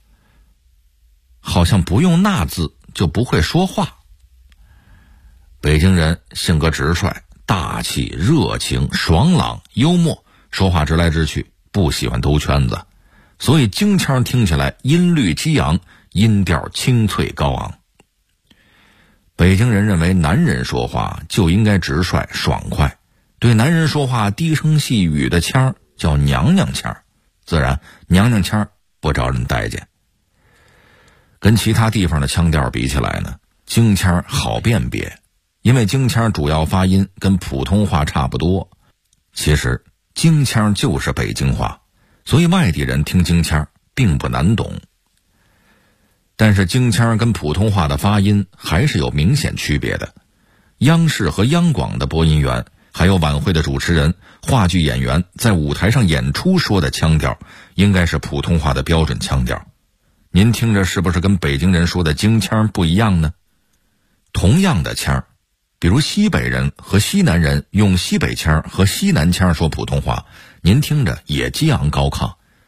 好像不用那字就不会说话。北京人性格直率，大气、热情、爽朗、幽默，说话直来直去，不喜欢兜圈子，所以京腔听起来音律激昂，音调清脆高昂。北京人认为男人说话就应该直率爽快，对男人说话低声细语的腔叫娘娘腔，自然娘娘腔不招人待见。跟其他地方的腔调比起来呢，京腔好辨别，因为京腔主要发音跟普通话差不多。其实京腔就是北京话，所以外地人听京腔并不难懂。但是京腔跟普通话的发音还是有明显区别的。央视和央广的播音员，还有晚会的主持人、话剧演员在舞台上演出说的腔调，应该是普通话的标准腔调。您听着是不是跟北京人说的京腔不一样呢？同样的腔，比如西北人和西南人用西北腔和西南腔说普通话，您听着也激昂高亢，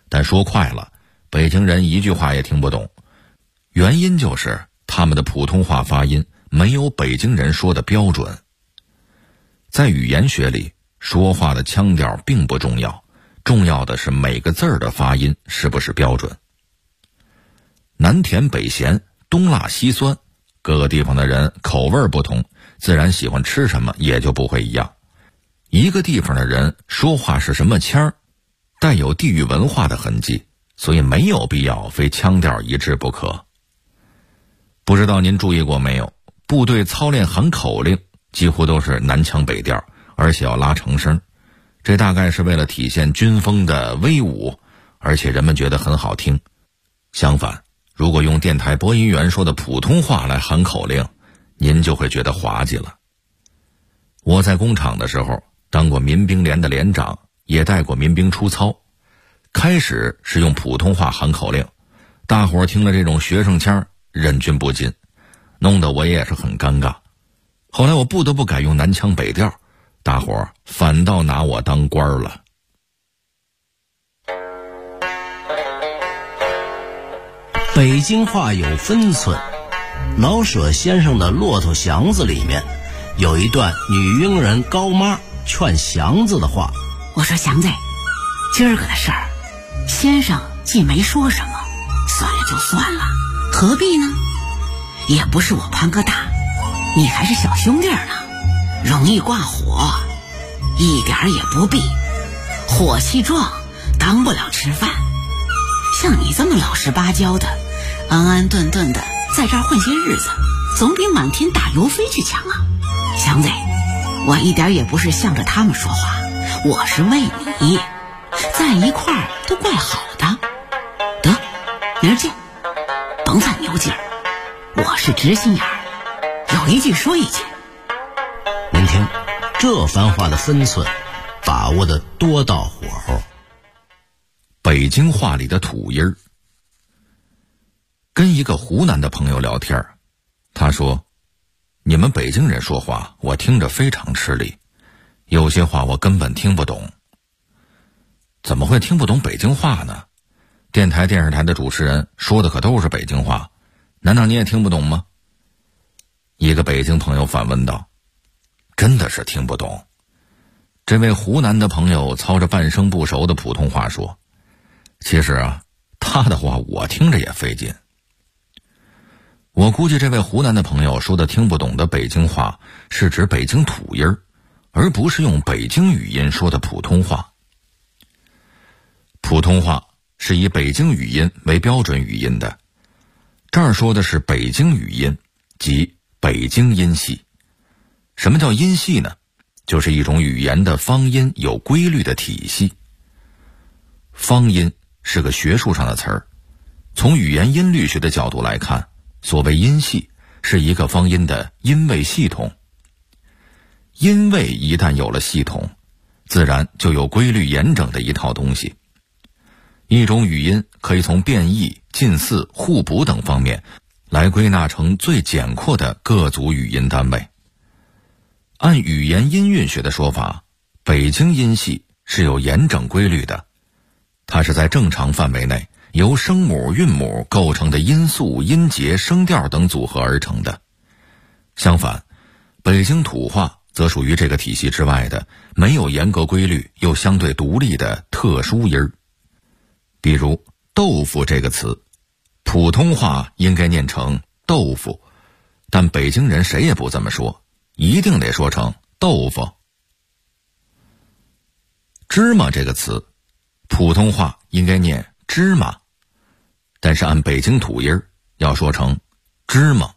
但说快了，北京人一句话也听不懂。原因就是他们的普通话发音没有北京人说的标准。在语言学里，说话的腔调并不重要，重要的是每个字儿的发音是不是标准。南甜北咸，东辣西酸，各个地方的人口味不同，自然喜欢吃什么也就不会一样。一个地方的人说话是什么腔儿，带有地域文化的痕迹，所以没有必要非腔调一致不可。不知道您注意过没有，部队操练喊口令几乎都是南腔北调，而且要拉成声，这大概是为了体现军风的威武，而且人们觉得很好听。相反，如果用电台播音员说的普通话来喊口令，您就会觉得滑稽了。我在工厂的时候当过民兵连的连长，也带过民兵出操，开始是用普通话喊口令，大伙儿听了这种学生腔忍俊不禁，弄得我也是很尴尬。后来我不得不改用南腔北调，大伙儿反倒拿我当官了。 北京话有分寸，老舍先生的《骆驼祥子》里面有一段女佣人高妈劝祥子的话： 我说祥子，今儿个的事儿，先生既没说什么，算了就算了，何必呢？也不是我潘哥大，你还是小兄弟呢，容易挂火，一点也不必。火气壮，当不了吃饭。像你这么老实巴交的，安安顿顿的在这儿混些日子，总比满天打油飞去强啊！祥子，我一点也不是向着他们说话，我是为你，在一块儿都怪好的。得，明儿见，甭犯牛劲儿，我是直心眼儿，有一句说一句。 您听，这番话的分寸把握的多到火候。 北京话里的土音儿。跟一个湖南的朋友聊天，他说：你们北京人说话我听着非常吃力，有些话我根本听不懂。怎么会听不懂北京话呢？电台电视台的主持人说的可都是北京话，难道你也听不懂吗？一个北京朋友反问道。真的是听不懂。这位湖南的朋友操着半生不熟的普通话说，其实啊，他的话我听着也费劲。我估计这位湖南的朋友说的听不懂的北京话是指北京土音儿，而不是用北京语音说的普通话。普通话是以北京语音为标准语音的，这儿说的是北京语音，即北京音系。什么叫音系呢？就是一种语言的方音有规律的体系。方音是个学术上的词儿，从语言音律学的角度来看，所谓音系是一个方音的音位系统。音位一旦有了系统，自然就有规律严整的一套东西。一种语音可以从变异、近似、互补等方面来归纳成最简括的各组语音单位。按语言音韵学的说法，北京音系是有严整规律的，它是在正常范围内由声母、韵母构成的音素、音节、声调等组合而成的。相反，北京土话则属于这个体系之外的没有严格规律又相对独立的特殊音儿。比如豆腐这个词，普通话应该念成豆腐，但北京人谁也不这么说，一定得说成豆腐。芝麻这个词，普通话应该念芝麻，但是按北京土音要说成芝麻。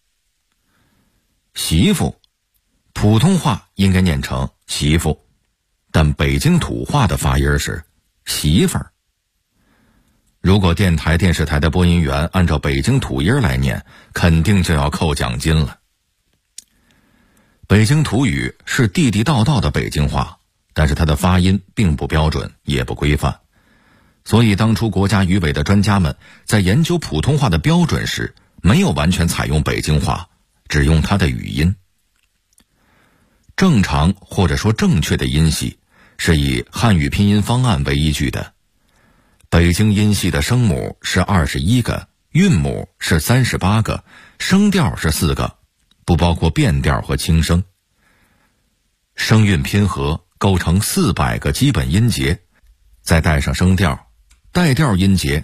媳妇，普通话应该念成媳妇，但北京土话的发音是媳妇儿。如果电台电视台的播音员按照北京土音来念，肯定就要扣奖金了。北京土语是地地道道的北京话，但是它的发音并不标准，也不规范。所以当初国家语委的专家们在研究普通话的标准时，没有完全采用北京话，只用它的语音。正常或者说正确的音系是以汉语拼音方案为依据的。 北京音系的声母是21个，韵母是38个，声调是4个，不包括变调和轻声。声韵拼合构成400个基本音节，再带上声调，带调音节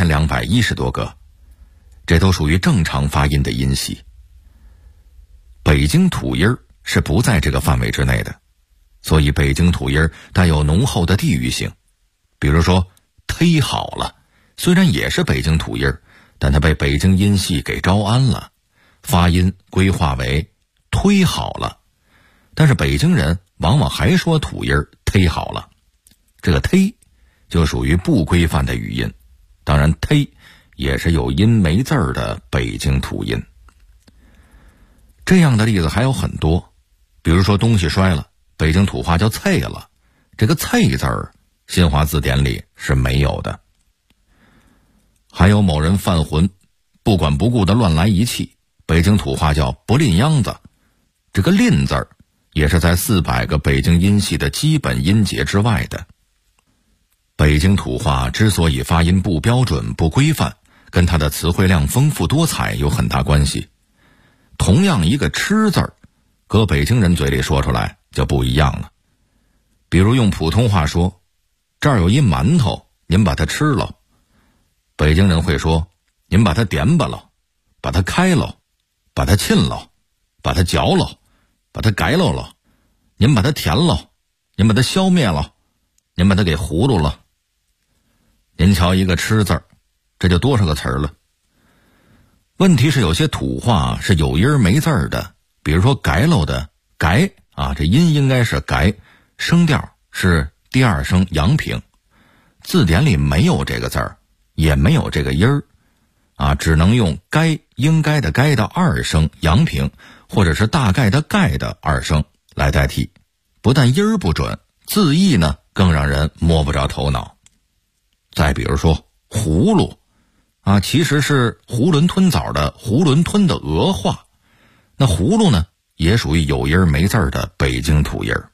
1210多个，这都属于正常发音的音系。北京土音是不在这个范围之内的，所以北京土音带有浓厚的地域性。比如说忒好了，虽然也是北京土音，但它被北京音系给招安了，发音规划为忒好了，但是北京人往往还说土音忒好了，这个忒就属于不规范的语音。当然忒也是有音没字儿的北京土音。这样的例子还有很多，比如说东西摔了，北京土话叫啐了，这个啐字儿新华字典里是没有的。还有某人犯浑，不管不顾的乱来一气，北京土话叫不吝秧子，这个吝字儿也是在400个北京音系的基本音节之外的。北京土话之所以发音不标准不规范，跟它的词汇量丰富多彩有很大关系。同样一个吃字儿，搁北京人嘴里说出来就不一样了。比如用普通话说，这儿有一馒头，您把它吃了，北京人会说，您把它点吧了，把它开了，把它沁了，把它嚼了，把它改了，您把它填了，您把它消灭了，您把它给糊涂了。您瞧一个吃字儿，这就多少个词儿了。问题是有些土话是有音没字儿的，比如说改喽的改啊，这音应该是改，声调是第二声阳平，字典里没有这个字儿，也没有这个音儿啊，只能用该应该的该的二声阳平，或者是大概的概的二声来代替。不但音儿不准，字义呢更让人摸不着头脑。再比如说葫芦啊，其实是囫囵吞枣的囫囵吞的俄话，那葫芦呢也属于有音没字的北京土音。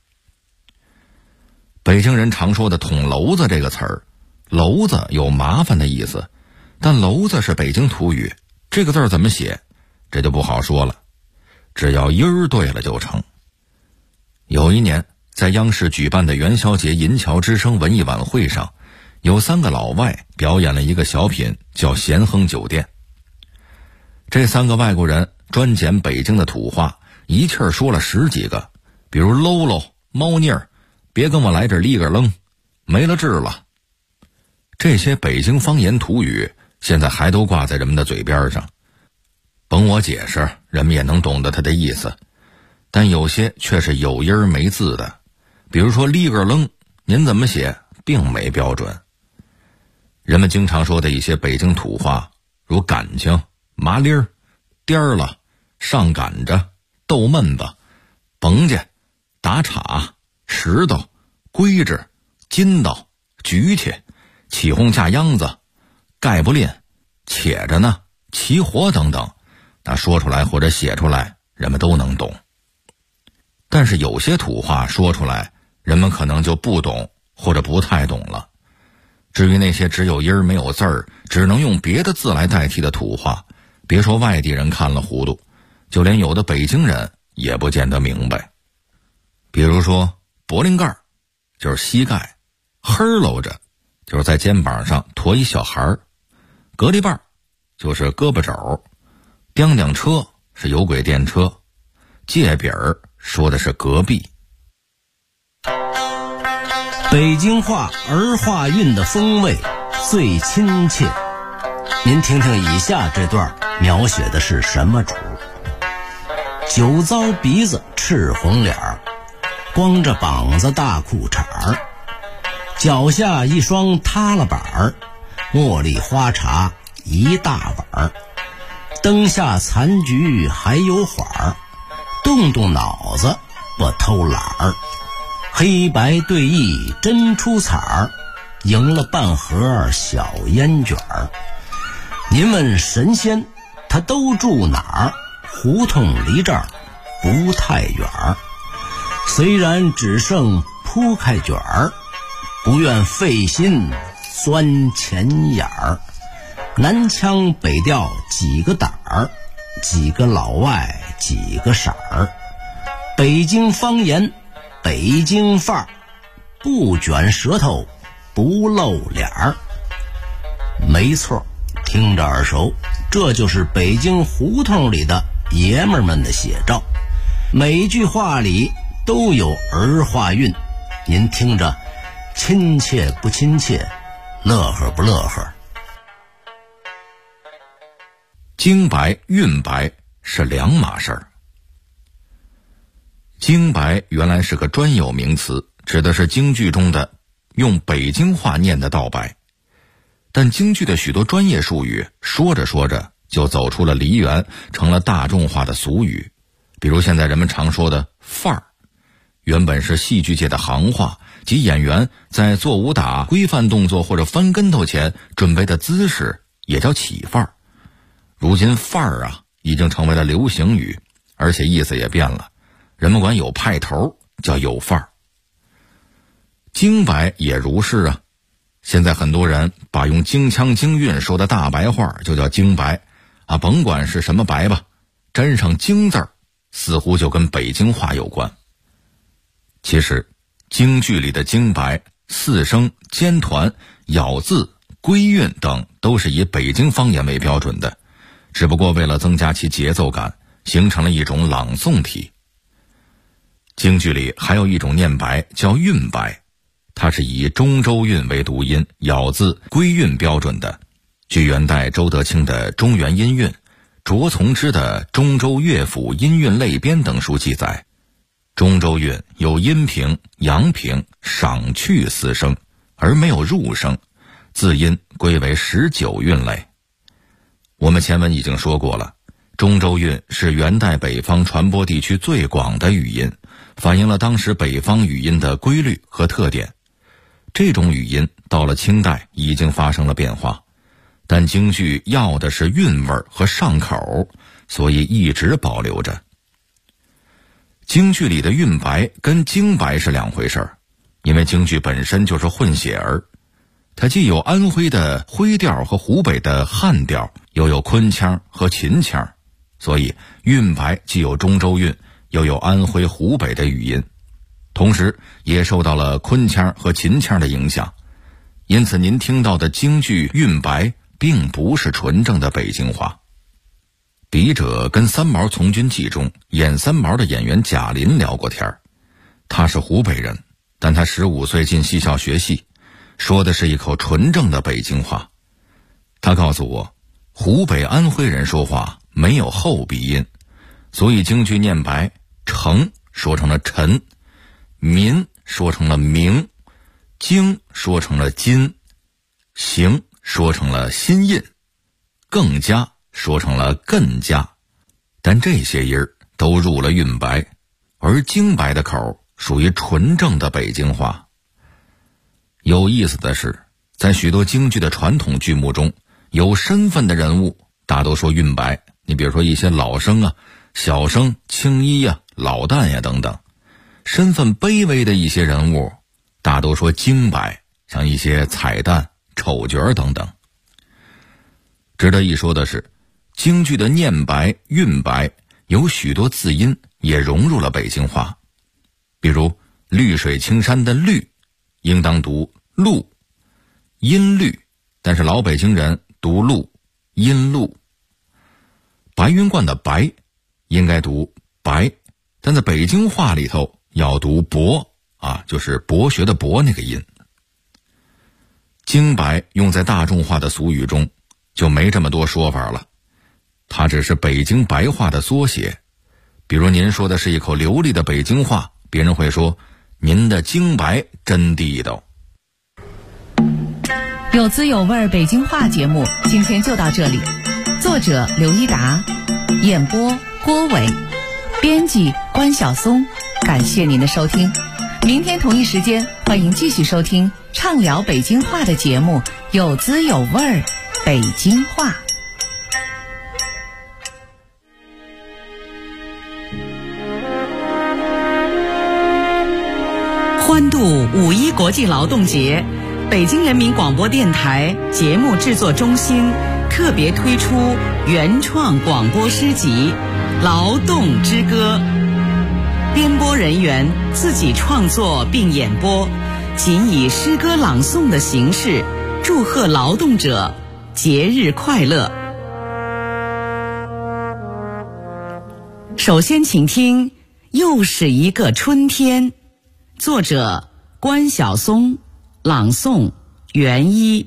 北京人常说的捅娄子这个词儿，娄子有麻烦的意思，但娄子是北京土语，这个字儿怎么写这就不好说了，只要音儿对了就成。有一年在央视举办的元宵节银桥之声文艺晚会上，有3个老外表演了一个小品叫咸亨酒店。这3个外国人专捡北京的土话，一气儿说了10几个，比如喽喽、猫腻儿、别跟我来这立个愣、没了治了。这些北京方言土语现在还都挂在人们的嘴边上，甭我解释，人们也能懂得它的意思，但有些却是有音没字的，比如说立个愣，您怎么写并没标准。人们经常说的一些北京土话，如感情、麻利儿、颠儿了、上赶着、逗闷子、甭家、打岔、石头、规制、筋道、举起、起哄架秧子、盖不吝、且着呢、起火等等，那说出来或者写出来人们都能懂。但是有些土话说出来人们可能就不懂或者不太懂了。至于那些只有音没有字儿，只能用别的字来代替的土话，别说外地人看了糊涂，就连有的北京人也不见得明白。比如说脖领盖就是膝盖，呵喽着就是在肩膀上驮一小孩儿，隔离棒就是胳膊肘，叮叮车是有轨电车，界饼说的是隔壁。 北京话儿化韵的风味最亲切，您听听以下这段描写的是什么主？酒糟鼻子赤红脸儿，光着膀子大裤衩儿，脚下一双塌了板儿，茉莉花茶一大碗儿，灯下残局还有缓儿，动动脑子不偷懒儿，黑白对弈真出彩儿，赢了半盒小烟卷儿。您问神仙他都住哪儿？胡同离这儿不太远儿，虽然只剩铺开卷儿，不愿费心钻钱眼儿，南腔北调几个胆儿，几个老外几个色儿，北京方言北京范儿，不卷舌头不露脸儿。没错，听着耳熟，这就是北京胡同里的爷们儿们的写照，每句话里都有儿化韵，您听着亲切不亲切，乐呵不乐呵。 京白韵白是两码事儿。京白原来是个专有名词，指的是京剧中的用北京话念的道白，但京剧的许多专业术语说着说着就走出了梨园，成了大众化的俗语。比如现在人们常说的范儿，原本是戏剧界的行话，即演员在做武打、规范动作或者翻跟头前准备的姿势，也叫起范儿。如今范儿啊已经成为了流行语，而且意思也变了，人们管有派头叫有范儿。京白也如是啊，现在很多人把用京腔京韵说的大白话就叫京白啊，甭管是什么白吧，沾上京字儿似乎就跟北京话有关。其实京剧里的京白、四声、尖团、咬字、归韵等都是以北京方言为标准的，只不过为了增加其节奏感，形成了一种朗诵体。京剧里还有一种念白叫韵白，它是以中州韵为读音，咬字、归韵标准的。据元代周德清的《中原音韵》、卓从之的《中州乐府音韵类编》等书记载，中州韵有阴平、阳平、赏去四声，而没有入声，字音归为19韵类。我们前文已经说过了，中州韵是元代北方传播地区最广的语音，反映了当时北方语音的规律和特点。这种语音到了清代已经发生了变化，但京剧要的是韵味和上口，所以一直保留着。京剧里的韵白跟京白是两回事儿，因为京剧本身就是混血儿，它既有安徽的徽调和湖北的汉调，又有昆腔和秦腔，所以韵白既有中州韵，又有安徽湖北的语音，同时也受到了昆腔和秦腔的影响。因此您听到的京剧韵白并不是纯正的北京话。笔者跟三毛从军记中演三毛的演员贾林聊过天，他是湖北人，但他15岁进戏校学戏，说的是一口纯正的北京话。他告诉我，湖北安徽人说话没有后鼻音，所以京剧念白，城说成了陈，民说成了明，京说成了金，行说成了新印，更加说成了更加，但这些音儿都入了韵白，而京白的口属于纯正的北京话。有意思的是，在许多京剧的传统剧目中，有身份的人物大都说韵白，你比如说一些老生啊、小生、青衣啊、老旦呀等等。身份卑微的一些人物大都说京白，像一些彩旦、丑角等等。值得一说的是，京剧的念白、韵白有许多字音也融入了北京话，比如绿水青山的绿应当读露，音绿，但是老北京人读露，音露。白云观的白应该读白，但在北京话里头要读博啊，就是博学的博那个音。京白用在大众化的俗语中就没这么多说法了，它只是北京白话的缩写。比如您说的是一口流利的北京话，别人会说您的京白真地道。 有滋有味北京话节目今天就到这里，作者刘一达，演播郭伟，编辑关晓松，感谢您的收听。明天同一时间欢迎继续收听畅聊北京话的节目，有滋有味北京话。欢度5·1国际劳动节， 北京人民广播电台节目制作中心特别推出原创广播诗集《劳动之歌》，编播人员自己创作并演播，仅以诗歌朗诵的形式祝贺劳动者节日快乐。首先请听《又是一个春天》，作者关晓松，朗诵袁一。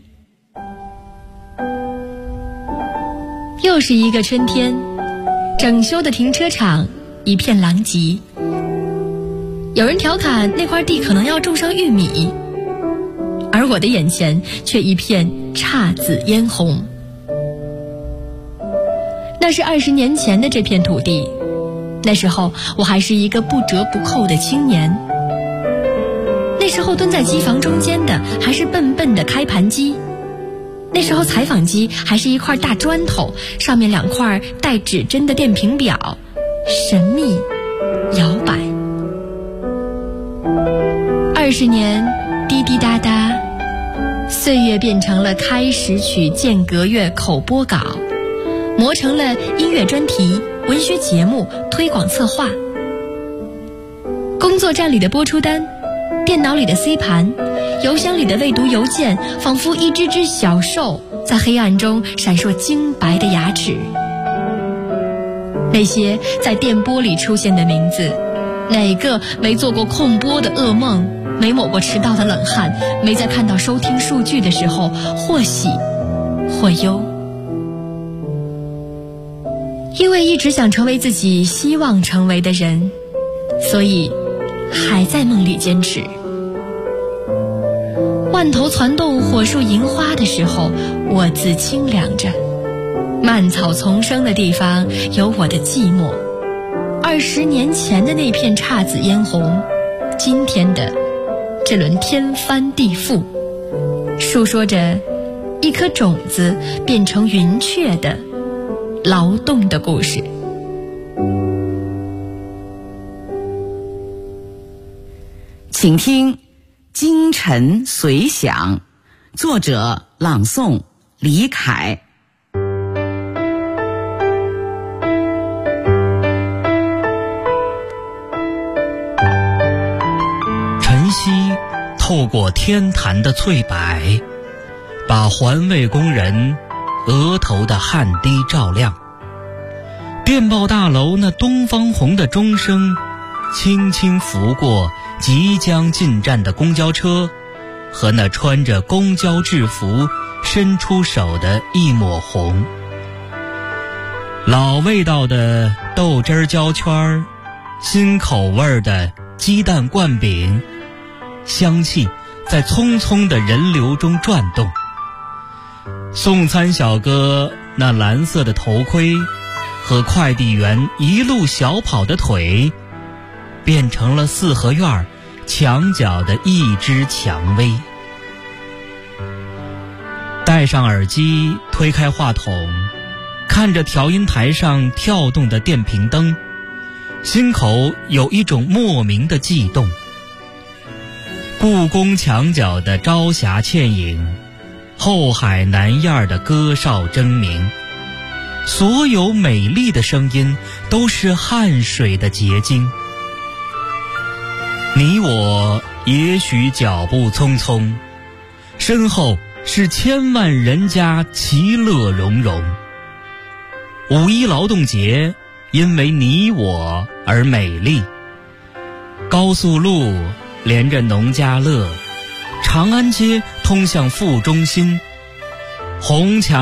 又是一个春天，整修的停车场一片狼藉。有人调侃那块地可能要种上玉米，而我的眼前却一片姹紫嫣红。那是20年前的这片土地，那时候我还是一个不折不扣的青年。那时候蹲在机房中间的还是笨笨的开盘机，那时候采访机还是一块大砖头，上面2块带指针的电瓶表，神秘摇摆。20年滴滴答答，岁月变成了开始曲、间隔乐、口播稿，磨成了音乐专题、文学节目、推广策划。工作站里的播出单，电脑里的 C 盘，邮箱里的未读邮件，仿佛一只只小兽在黑暗中闪烁晶白的牙齿。那些在电波里出现的名字，哪个没做过空播的噩梦，没抹过迟到的冷汗，没在看到收听数据的时候或喜或忧。因为一直想成为自己希望成为的人，所以还在梦里坚持。万头攒动火树银花的时候，我自清凉着。蔓草丛生的地方有我的寂寞。20年前的那片姹紫嫣红，今天的这轮天翻地覆，述说着一颗种子变成云雀的劳动的故事。 请听《京晨随想》，作者朗诵李凯。 晨曦透过天坛的翠柏，把环卫工人额头的汗滴照亮。电报大楼那东方红的钟声轻轻拂过即将进站的公交车和那穿着公交制服伸出手的一抹红。老味道的豆汁焦圈，新口味的鸡蛋灌饼，香气在匆匆的人流中转动。送餐小哥那蓝色的头盔和快递员一路小跑的腿，变成了四合院墙角的一只蔷薇。戴上耳机，推开话筒，看着调音台上跳动的电瓶灯，心口有一种莫名的悸动。故宫墙角的朝霞倩影，后海南燕的歌哨争鸣，所有美丽的声音都是汗水的结晶。你我也许脚步匆匆，身后是千万人家其乐融融。5·1劳动节因为你我而美丽。高速路连着农家乐，长安街通向副中心，红墙